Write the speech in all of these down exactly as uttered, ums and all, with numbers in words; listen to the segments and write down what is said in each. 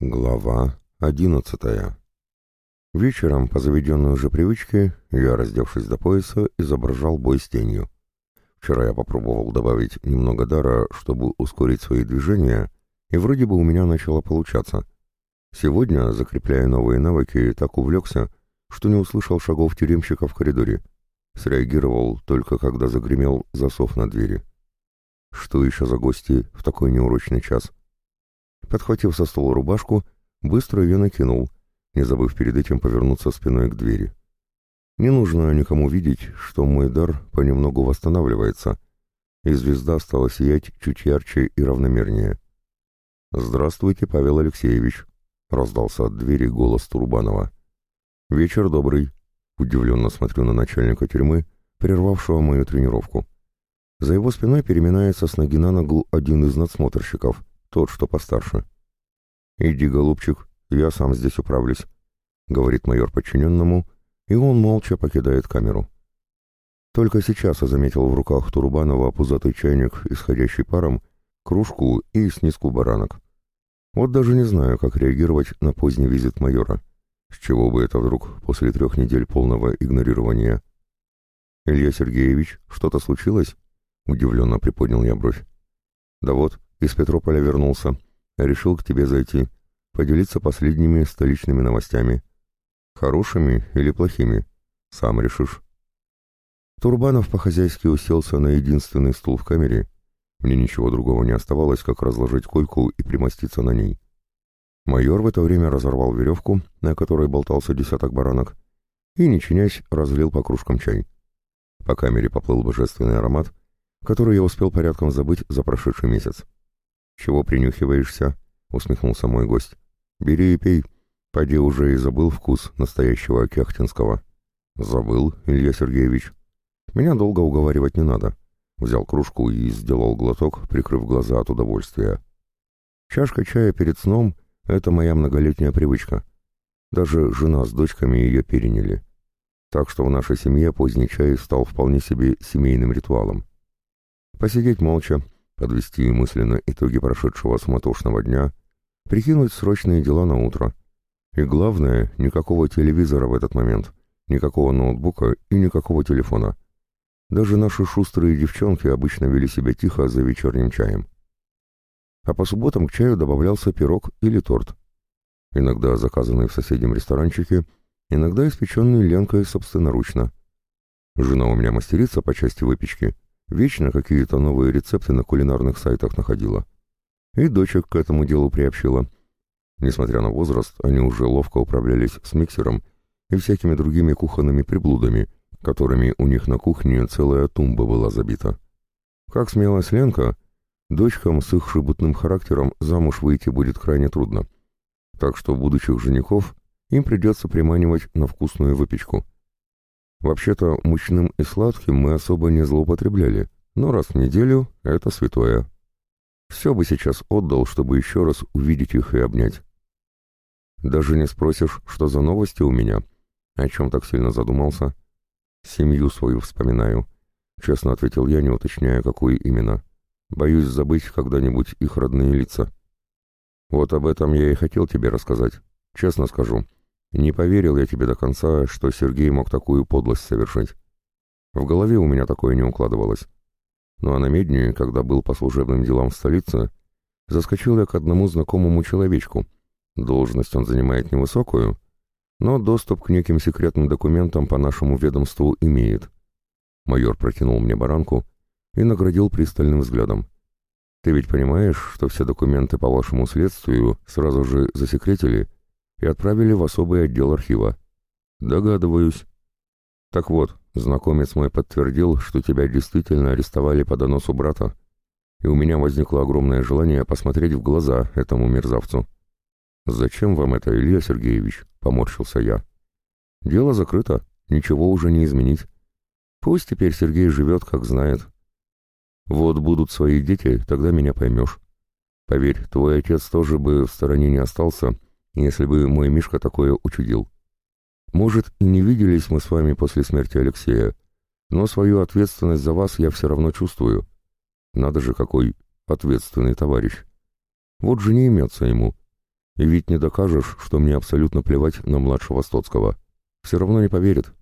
Глава одиннадцатая. Вечером, по заведенной уже привычке, я, раздевшись до пояса, изображал бой с тенью. Вчера я попробовал добавить немного дара, чтобы ускорить свои движения, и вроде бы у меня начало получаться. Сегодня, закрепляя новые навыки, так увлекся, что не услышал шагов тюремщика в коридоре. Среагировал только когда загремел засов на двери. Что еще за гости в такой неурочный час? Подхватив со стола рубашку, быстро ее накинул, не забыв перед этим повернуться спиной к двери. Не нужно никому видеть, что мой дар понемногу восстанавливается, и звезда стала сиять чуть ярче и равномернее. «Здравствуйте, Павел Алексеевич», — раздался от двери голос Турбанова. «Вечер добрый», — удивленно смотрю на начальника тюрьмы, прервавшего мою тренировку. За его спиной переминается с ноги на ногу один из надсмотрщиков, тот, что постарше. «Иди, голубчик, я сам здесь управлюсь», — говорит майор подчиненному, и он молча покидает камеру. Только сейчас я заметил в руках Турбанова пузатый чайник, исходящий паром, кружку и снизку баранок. Вот даже не знаю, как реагировать на поздний визит майора. С чего бы это вдруг после трех недель полного игнорирования? «Илья Сергеевич, что-то случилось?» — удивленно приподнял я бровь. «Да вот, из Петрополя вернулся. Решил к тебе зайти, поделиться последними столичными новостями. Хорошими или плохими? Сам решишь». Турбанов по-хозяйски уселся на единственный стул в камере. Мне ничего другого не оставалось, как разложить койку и примоститься на ней. Майор в это время разорвал веревку, на которой болтался десяток баранок, и, не чинясь, разлил по кружкам чай. По камере поплыл божественный аромат, который я успел порядком забыть за прошедший месяц. «Чего принюхиваешься?» — усмехнулся мой гость. «Бери и пей. Поди уже и забыл вкус настоящего кяхтинского». «Забыл, Илья Сергеевич. Меня долго уговаривать не надо». Взял кружку и сделал глоток, прикрыв глаза от удовольствия. Чашка чая перед сном — это моя многолетняя привычка. Даже жена с дочками ее переняли. Так что в нашей семье поздний чай стал вполне себе семейным ритуалом. Посидеть молча, подвести мысленно итоги прошедшего суматошного дня, прикинуть срочные дела на утро. И главное, никакого телевизора в этот момент, никакого ноутбука и никакого телефона. Даже наши шустрые девчонки обычно вели себя тихо за вечерним чаем. А по субботам к чаю добавлялся пирог или торт. Иногда заказанный в соседнем ресторанчике, иногда испеченный Ленкой собственноручно. Жена у меня мастерица по части выпечки, вечно какие-то новые рецепты на кулинарных сайтах находила. И дочек к этому делу приобщила. Несмотря на возраст, они уже ловко управлялись с миксером и всякими другими кухонными приблудами, которыми у них на кухне целая тумба была забита. Как смелась Ленка, дочкам с их шебутным характером замуж выйти будет крайне трудно. Так что будущих женихов им придется приманивать на вкусную выпечку. Вообще-то мучным и сладким мы особо не злоупотребляли, но раз в неделю это святое. Все бы сейчас отдал, чтобы еще раз увидеть их и обнять. Даже не спросишь, что за новости у меня, о чем так сильно задумался. «Семью свою вспоминаю», — честно ответил я, не уточняя, какую именно. «Боюсь забыть когда-нибудь их родные лица». «Вот об этом я и хотел тебе рассказать. Честно скажу, не поверил я тебе до конца, что Сергей мог такую подлость совершить. В голове у меня такое не укладывалось. Ну а на медне, когда был по служебным делам в столице, заскочил я к одному знакомому человечку. Должность он занимает невысокую, но доступ к неким секретным документам по нашему ведомству имеет». Майор протянул мне баранку и наградил пристальным взглядом. «Ты ведь понимаешь, что все документы по вашему следствию сразу же засекретили и отправили в особый отдел архива?» «Догадываюсь». «Так вот, знакомец мой подтвердил, что тебя действительно арестовали по доносу брата, и у меня возникло огромное желание посмотреть в глаза этому мерзавцу». «Зачем вам это, Илья Сергеевич?» — поморщился я. «Дело закрыто, ничего уже не изменить. Пусть теперь Сергей живет, как знает. Вот будут свои дети, тогда меня поймешь. Поверь, твой отец тоже бы в стороне не остался, если бы мой Мишка такое учудил. Может, и не виделись мы с вами после смерти Алексея, но свою ответственность за вас я все равно чувствую. Надо же, какой ответственный товарищ. Вот же не имется ему. И ведь не докажешь, что мне абсолютно плевать на младшего Стоцкого. Все равно не поверит.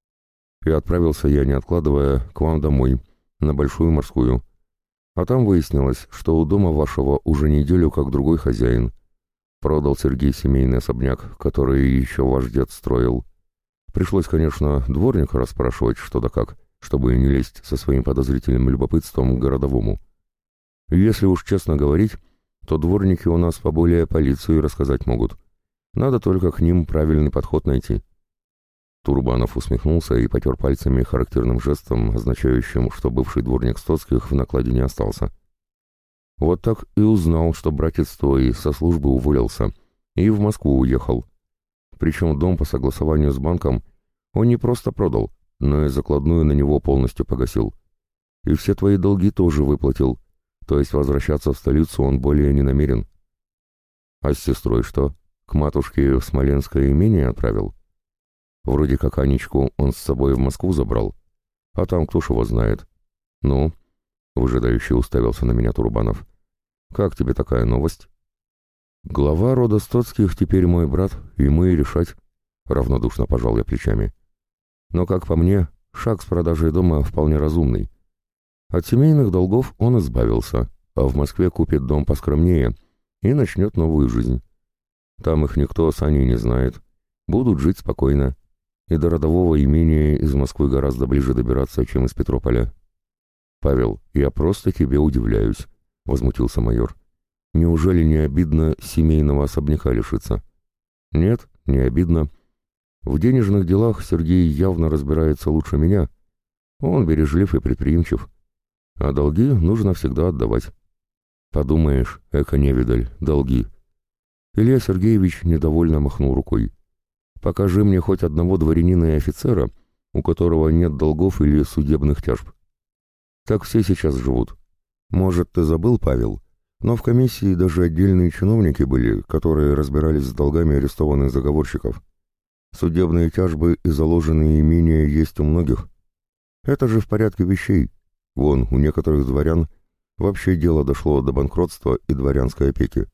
И отправился я, не откладывая, к вам домой, на Большую Морскую. А там выяснилось, что у дома вашего уже неделю как другой хозяин. Продал Сергей семейный особняк, который еще ваш дед строил. Пришлось, конечно, дворника расспрашивать, что да как, чтобы не лезть со своим подозрительным любопытством к городовому. Если уж честно говорить, то дворники у нас поболее полицию рассказать могут. Надо только к ним правильный подход найти. Турбанов усмехнулся и потер пальцами характерным жестом, означающим, что бывший дворник Стоцких в накладе не остался. Вот так и узнал, что братец твой со службы уволился и в Москву уехал. Причем дом по согласованию с банком он не просто продал, но и закладную на него полностью погасил. И все твои долги тоже выплатил, то есть возвращаться в столицу он более не намерен. А с сестрой что, к матушке в Смоленское имение отправил? Вроде как Анечку он с собой в Москву забрал, а там кто ж его знает. Ну, выжидающе уставился на меня Турбанов. Как тебе такая новость? Глава рода Стоцких теперь мой брат, ему и решать. Равнодушно пожал я плечами. Но, как по мне, шаг с продажей дома вполне разумный. От семейных долгов он избавился, а в Москве купит дом поскромнее и начнет новую жизнь. Там их никто с Аней не знает. Будут жить спокойно. И до родового имения из Москвы гораздо ближе добираться, чем из Петрополя. «Павел, я просто тебе удивляюсь», — возмутился майор. «Неужели не обидно семейного особняка лишиться?» «Нет, не обидно. В денежных делах Сергей явно разбирается лучше меня. Он бережлив и предприимчив. А долги нужно всегда отдавать». «Подумаешь, эко-невидаль, долги». Илья Сергеевич недовольно махнул рукой. «Покажи мне хоть одного дворянина и офицера, у которого нет долгов или судебных тяжб. Так все сейчас живут. Может, ты забыл, Павел, но в комиссии даже отдельные чиновники были, которые разбирались с долгами арестованных заговорщиков. Судебные тяжбы и заложенные имения есть у многих. Это же в порядке вещей. Вон, у некоторых дворян вообще дело дошло до банкротства и дворянской опеки.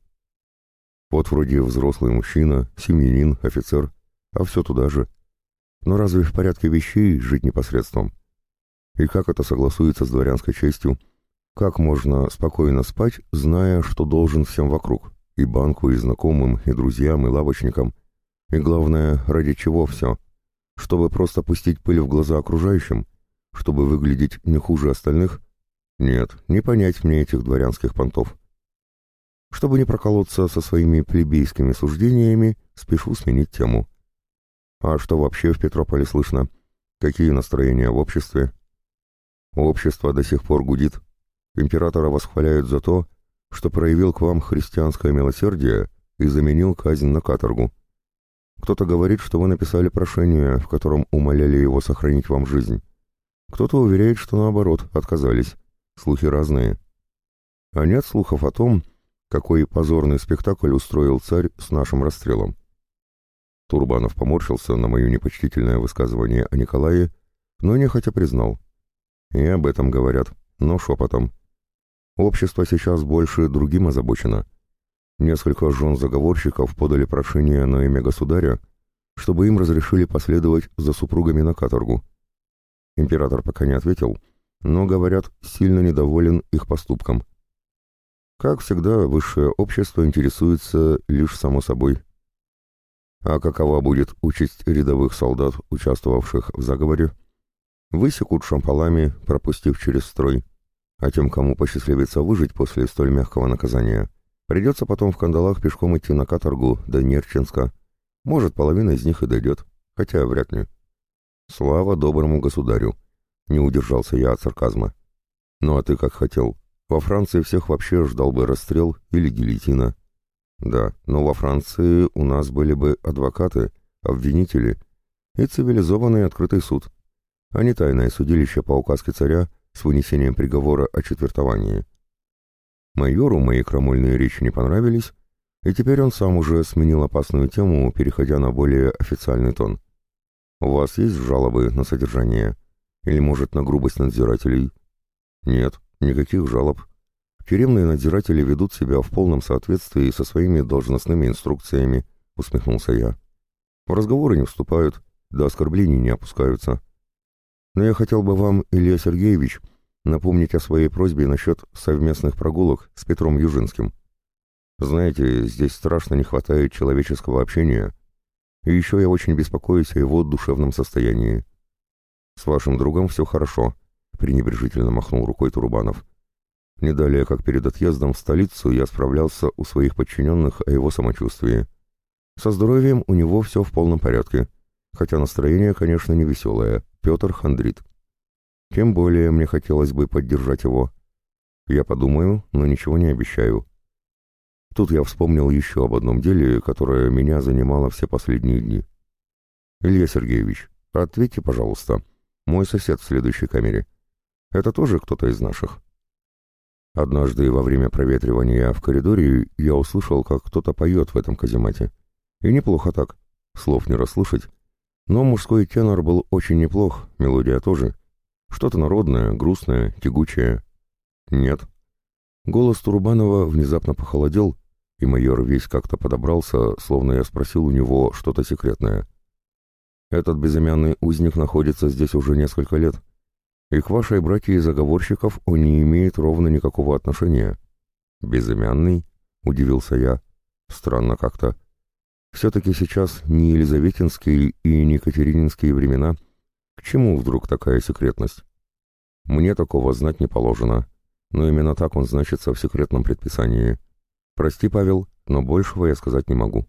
Вот вроде взрослый мужчина, семьянин, офицер, а все туда же. Но разве в порядке вещей жить непосредством? И как это согласуется с дворянской честью? Как можно спокойно спать, зная, что должен всем вокруг? И банку, и знакомым, и друзьям, и лавочникам. И главное, ради чего все? Чтобы просто пустить пыль в глаза окружающим? Чтобы выглядеть не хуже остальных? Нет, не понять мне этих дворянских понтов. Чтобы не проколоться со своими плебейскими суждениями, спешу сменить тему. А что вообще в Петрополе слышно? Какие настроения в обществе? Общество до сих пор гудит. Императора восхваляют за то, что проявил к вам христианское милосердие и заменил казнь на каторгу. Кто-то говорит, что вы написали прошение, в котором умоляли его сохранить вам жизнь. Кто-то уверяет, что наоборот, отказались. Слухи разные. А нет слухов о том, какой позорный спектакль устроил царь с нашим расстрелом. Турбанов поморщился на мое непочтительное высказывание о Николае, но нехотя признал. И об этом говорят, но шепотом. Общество сейчас больше другим озабочено. Несколько жен заговорщиков подали прошение на имя государя, чтобы им разрешили последовать за супругами на каторгу. Император пока не ответил, но, говорят, сильно недоволен их поступком. Как всегда, высшее общество интересуется лишь само собой. А какова будет участь рядовых солдат, участвовавших в заговоре? Высекут шампалами, пропустив через строй. А тем, кому посчастливится выжить после столь мягкого наказания, придется потом в кандалах пешком идти на каторгу до Нерчинска. Может, половина из них и дойдет, хотя вряд ли. Слава доброму государю! Не удержался я от сарказма. Ну а ты как хотел? Во Франции всех вообще ждал бы расстрел или гильотина. Да, но во Франции у нас были бы адвокаты, обвинители и цивилизованный открытый суд, а не тайное судилище по указке царя с вынесением приговора о четвертовании. Майору мои крамольные речи не понравились, и теперь он сам уже сменил опасную тему, переходя на более официальный тон. «У вас есть жалобы на содержание? Или, может, на грубость надзирателей?» «Нет, никаких жалоб. Тюремные надзиратели ведут себя в полном соответствии со своими должностными инструкциями, усмехнулся я. В разговоры не вступают, до оскорблений не опускаются. Но я хотел бы вам, Илья Сергеевич, напомнить о своей просьбе насчет совместных прогулок с Петром Южинским. Знаете, здесь страшно не хватает человеческого общения, и еще я очень беспокоюсь о его душевном состоянии. С вашим другом все хорошо, пренебрежительно махнул рукой Турубанов. Не далее, как перед отъездом в столицу, я справлялся у своих подчиненных о его самочувствии. Со здоровьем у него все в полном порядке, хотя настроение, конечно, не веселое, Петр хандрит. Тем более мне хотелось бы поддержать его. Я подумаю, но ничего не обещаю. Тут я вспомнил еще об одном деле, которое меня занимало все последние дни. Илья Сергеевич, ответьте, пожалуйста, мой сосед в следующей камере. Это тоже кто-то из наших? Однажды во время проветривания в коридоре я услышал, как кто-то поет в этом каземате. И неплохо так, слов не расслышать. Но мужской тенор был очень неплох, мелодия тоже. Что-то народное, грустное, тягучее. Нет. Голос Турубанова внезапно похолодел, и майор весь как-то подобрался, словно я спросил у него что-то секретное. Этот безымянный узник находится здесь уже несколько лет, и к вашей братье заговорщиков он не имеет ровно никакого отношения. Безымянный? — удивился я. Странно как-то. Все-таки сейчас не елизаветинские и не екатерининские времена. К чему вдруг такая секретность? Мне такого знать не положено, но именно так он значится в секретном предписании. Прости, Павел, но большего я сказать не могу.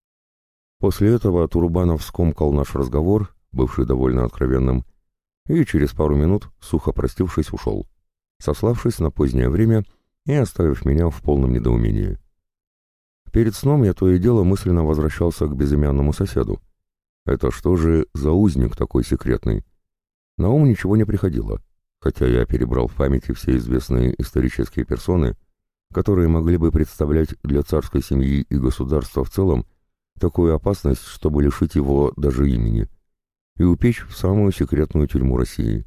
После этого Турубанов скомкал наш разговор, бывший довольно откровенным, и через пару минут, сухо простившись, ушел, сославшись на позднее время и оставив меня в полном недоумении. Перед сном я то и дело мысленно возвращался к безымянному соседу. Это что же за узник такой секретный? На ум ничего не приходило, хотя я перебрал в памяти все известные исторические персоны, которые могли бы представлять для царской семьи и государства в целом такую опасность, чтобы лишить его даже имени, и упечь в самую секретную тюрьму России.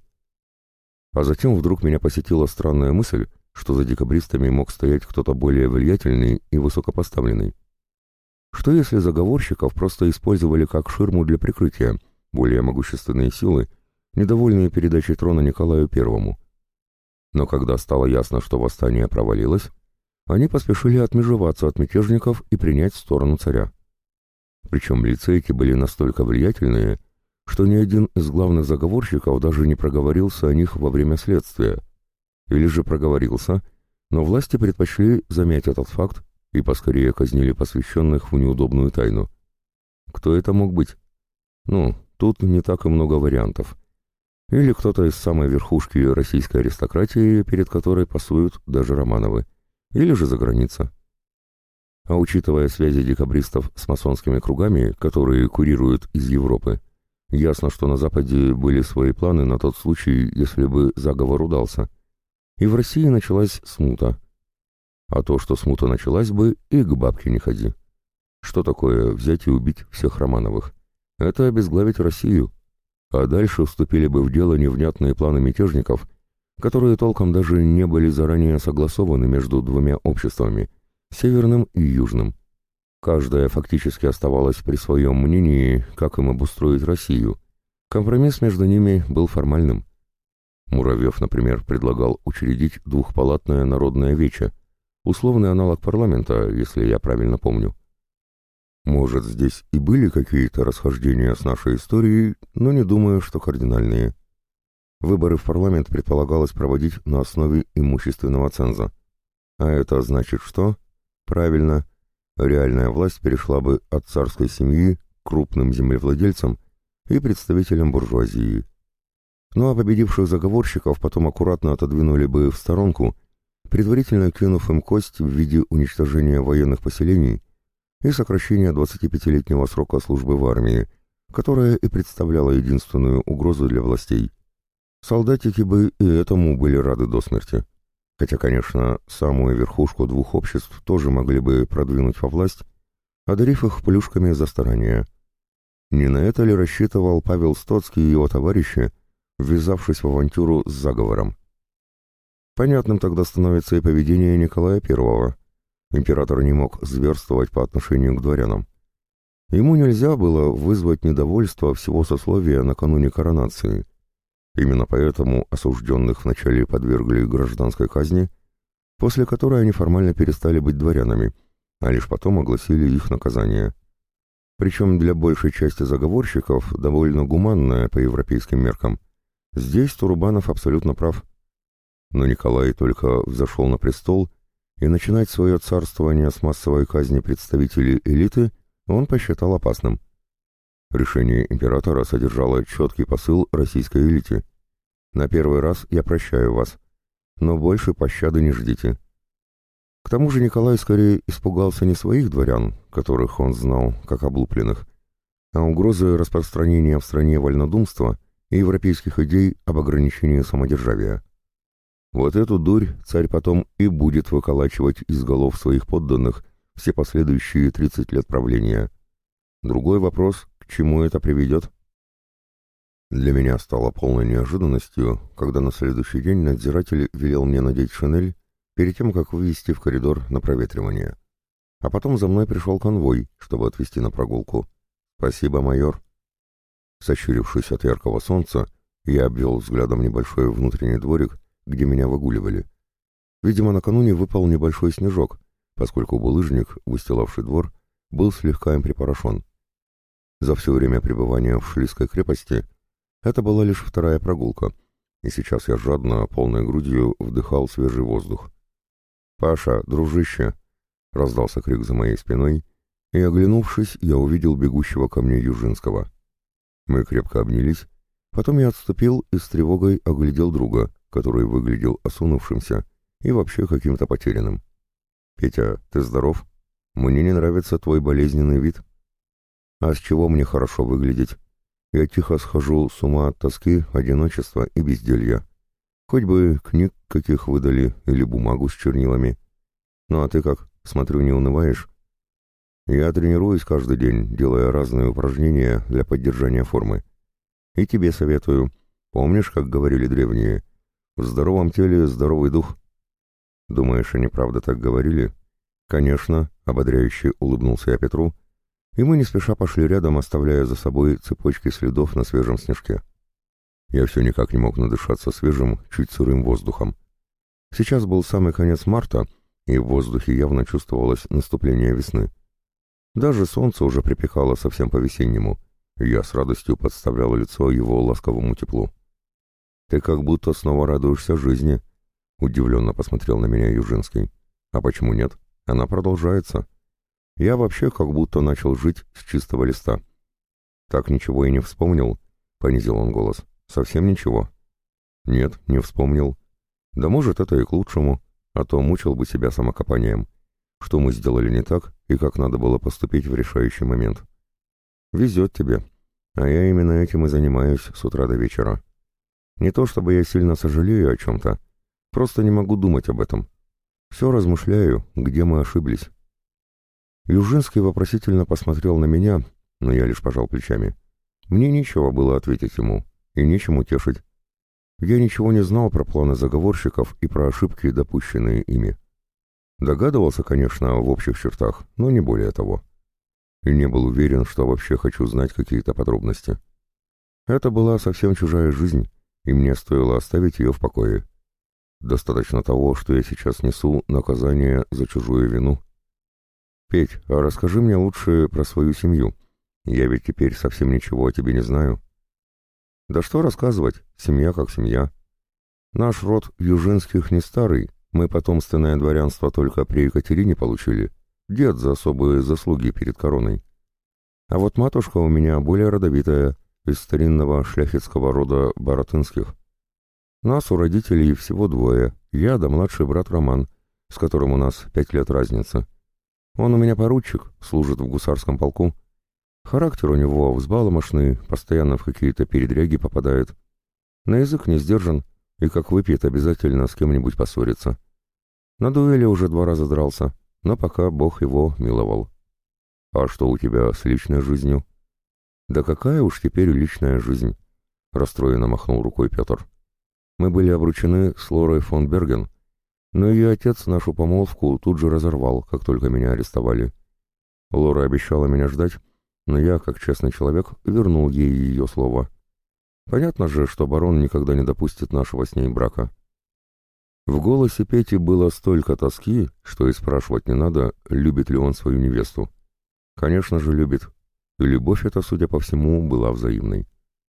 А затем вдруг меня посетила странная мысль, что за декабристами мог стоять кто-то более влиятельный и высокопоставленный. Что если заговорщиков просто использовали как ширму для прикрытия более могущественные силы, недовольные передачей трона Николаю Первому? Но когда стало ясно, что восстание провалилось, они поспешили отмежеваться от мятежников и принять сторону царя. Причем лица эти были настолько влиятельные, что ни один из главных заговорщиков даже не проговорился о них во время следствия. Или же проговорился, но власти предпочли замять этот факт и поскорее казнили посвященных в неудобную тайну. Кто это мог быть? Ну, тут не так и много вариантов. Или кто-то из самой верхушки российской аристократии, перед которой пасуют даже Романовы. Или же за граница. А учитывая связи декабристов с масонскими кругами, которые курируют из Европы, ясно, что на Западе были свои планы на тот случай, если бы заговор удался. И в России началась смута. А то, что смута началась бы, и к бабке не ходи. Что такое взять и убить всех Романовых? Это обезглавить Россию. А дальше вступили бы в дело невнятные планы мятежников, которые толком даже не были заранее согласованы между двумя обществами, северным и южным. Каждая фактически оставалась при своем мнении, как им обустроить Россию. Компромисс между ними был формальным. Муравьев, например, предлагал учредить двухпалатное народное вече, условный аналог парламента, если я правильно помню. Может, здесь и были какие-то расхождения с нашей историей, но не думаю, что кардинальные. Выборы в парламент предполагалось проводить на основе имущественного ценза. А это значит что? Правильно, реальная власть перешла бы от царской семьи к крупным землевладельцам и представителям буржуазии. Ну а победивших заговорщиков потом аккуратно отодвинули бы в сторонку, предварительно кинув им кость в виде уничтожения военных поселений и сокращения двадцатипятилетнего срока службы в армии, которая и представляла единственную угрозу для властей. Солдатики бы и этому были рады до смерти. Хотя, конечно, самую верхушку двух обществ тоже могли бы продвинуть во власть, одарив их плюшками за старания. Не на это ли рассчитывал Павел Стоцкий и его товарищи, ввязавшись в авантюру с заговором? Понятным тогда становится и поведение Николая Первого. Император не мог зверствовать по отношению к дворянам. Ему нельзя было вызвать недовольство всего сословия накануне коронации. Именно поэтому осужденных вначале подвергли гражданской казни, после которой они формально перестали быть дворянами, а лишь потом огласили их наказание. Причем для большей части заговорщиков довольно гуманное по европейским меркам. Здесь Турубанов абсолютно прав. Но Николай только взошел на престол, и начинать свое царствование с массовой казни представителей элиты он посчитал опасным. Решение императора содержало четкий посыл российской элите. «На первый раз я прощаю вас, но больше пощады не ждите». К тому же Николай скорее испугался не своих дворян, которых он знал как облупленных, а угрозы распространения в стране вольнодумства и европейских идей об ограничении самодержавия. Вот эту дурь царь потом и будет выколачивать из голов своих подданных все последующие тридцать лет правления. Другой вопрос, к чему это приведет? Для меня стало полной неожиданностью, когда на следующий день надзиратель велел мне надеть шинель перед тем, как вывести в коридор на проветривание. А потом за мной пришел конвой, чтобы отвезти на прогулку. «Спасибо, майор». Сощурившись от яркого солнца, я обвел взглядом небольшой внутренний дворик, где меня выгуливали. Видимо, накануне выпал небольшой снежок, поскольку булыжник, выстилавший двор, был слегка им припорошен. За все время пребывания в Шлисской крепости это была лишь вторая прогулка, и сейчас я жадно, полной грудью вдыхал свежий воздух. «Паша, дружище!» — раздался крик за моей спиной, и, оглянувшись, я увидел бегущего ко мне Южинского. Мы крепко обнялись, потом я отступил и с тревогой оглядел друга, который выглядел осунувшимся и вообще каким-то потерянным. «Петя, ты здоров? Мне не нравится твой болезненный вид». «А с чего мне хорошо выглядеть? Я тихо схожу с ума от тоски, одиночества и безделья. Хоть бы книг каких выдали или бумагу с чернилами. Ну а ты как, смотрю, не унываешь?» «Я тренируюсь каждый день, делая разные упражнения для поддержания формы. И тебе советую. Помнишь, как говорили древние? В здоровом теле здоровый дух». «Думаешь, они правда так говорили?» «Конечно», — ободряюще улыбнулся я Петру, и мы не спеша пошли рядом, оставляя за собой цепочки следов на свежем снежке. Я все никак не мог надышаться свежим, чуть сырым воздухом. Сейчас был самый конец марта, и в воздухе явно чувствовалось наступление весны. Даже солнце уже припекало совсем по-весеннему, и я с радостью подставлял лицо его ласковому теплу. «Ты как будто снова радуешься жизни», — удивленно посмотрел на меня Южинский. «А почему нет? Она продолжается. Я вообще как будто начал жить с чистого листа». «Так ничего и не вспомнил?» — понизил он голос. «Совсем ничего?» «Нет, не вспомнил. Да может, это и к лучшему, а то мучил бы себя самокопанием. Что мы сделали не так и как надо было поступить в решающий момент. Везет тебе, а я именно этим и занимаюсь с утра до вечера. Не то чтобы я сильно сожалею о чем-то, просто не могу думать об этом. Все размышляю, где мы ошиблись». Южинский вопросительно посмотрел на меня, но я лишь пожал плечами. Мне нечего было ответить ему, и нечем утешить. Я ничего не знал про планы заговорщиков и про ошибки, допущенные ими. Догадывался, конечно, в общих чертах, но не более того. И не был уверен, что вообще хочу знать какие-то подробности. Это была совсем чужая жизнь, и мне стоило оставить ее в покое. Достаточно того, что я сейчас несу наказание за чужую вину. «Петь, а расскажи мне лучше про свою семью. Я ведь теперь совсем ничего о тебе не знаю». «Да что рассказывать, семья как семья. Наш род Южинских не старый, мы потомственное дворянство только при Екатерине получили, дед за особые заслуги перед короной. А вот матушка у меня более родовитая, из старинного шляхетского рода Баратынских. Нас у родителей всего двое, я да младший брат Роман, с которым у нас пять лет разница. Он у меня поручик, служит в гусарском полку. Характер у него взбаломошный, постоянно в какие-то передряги попадает. На язык не сдержан, и как выпьет, обязательно с кем-нибудь поссорится. На дуэли уже два раза дрался, но пока Бог его миловал. А что у тебя с личной жизнью? Да какая уж теперь личная жизнь? Расстроенно махнул рукой Петр. Мы были обручены с Лорой фон Берген, Но ее отец нашу помолвку тут же разорвал, как только меня арестовали. Лора обещала меня ждать, но я, как честный человек, вернул ей ее слово. Понятно же, что барон никогда не допустит нашего с ней брака. В голосе Пети было столько тоски, что и спрашивать не надо, любит ли он свою невесту. Конечно же, любит. И любовь эта, судя по всему, была взаимной.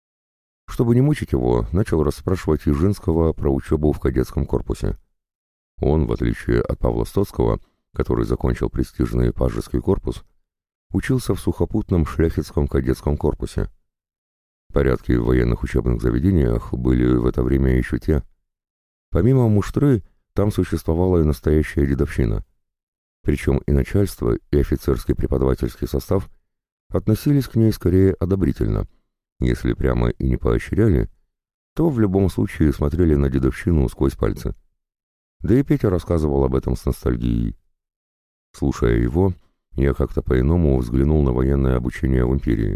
Чтобы не мучить его, начал расспрашивать Ежинского про учебу в кадетском корпусе. Он, в отличие от Павла Стоцкого, который закончил престижный пажеский корпус, учился в сухопутном шляхетском кадетском корпусе. Порядки в военных учебных заведениях были в это время еще те. Помимо муштры, там существовала и настоящая дедовщина. Причем и начальство, и офицерский преподавательский состав относились к ней скорее одобрительно. Если прямо и не поощряли, то в любом случае смотрели на дедовщину сквозь пальцы. Да и Петя рассказывал об этом с ностальгией. Слушая его, я как-то по-иному взглянул на военное обучение в империи.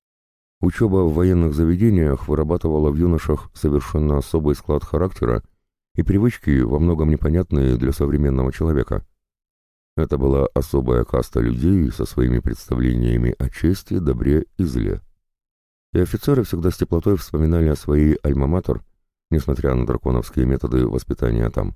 Учеба в военных заведениях вырабатывала в юношах совершенно особый склад характера и привычки, во многом непонятные для современного человека. Это была особая каста людей со своими представлениями о чести, добре и зле. И офицеры всегда с теплотой вспоминали о своей альма-матер, несмотря на драконовские методы воспитания там.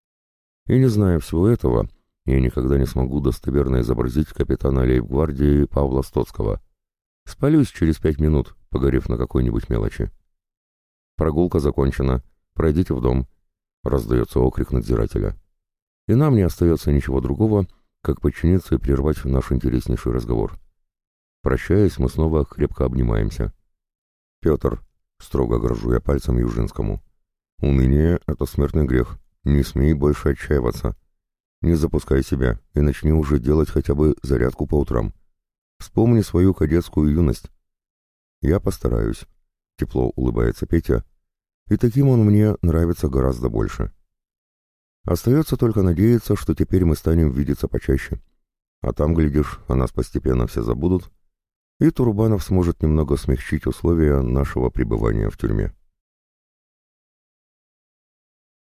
И не зная всего этого, я никогда не смогу достоверно изобразить капитана лейб-гвардии Павла Стоцкого. Спалюсь через пять минут, погорев на какой-нибудь мелочи. «Прогулка закончена. Пройдите в дом», — раздается окрик надзирателя. И нам не остается ничего другого, как подчиниться и прервать наш интереснейший разговор. Прощаясь, мы снова крепко обнимаемся. «Петр», — строго грожу я пальцем Южинскому, — «уныние — это смертный грех. Не смей больше отчаиваться. Не запускай себя и начни уже делать хотя бы зарядку по утрам. Вспомни свою кадетскую юность». «Я постараюсь», — тепло улыбается Петя, и таким он мне нравится гораздо больше. Остается только надеяться, что теперь мы станем видеться почаще. А там, глядишь, о нас постепенно все забудут, и Турбанов сможет немного смягчить условия нашего пребывания в тюрьме.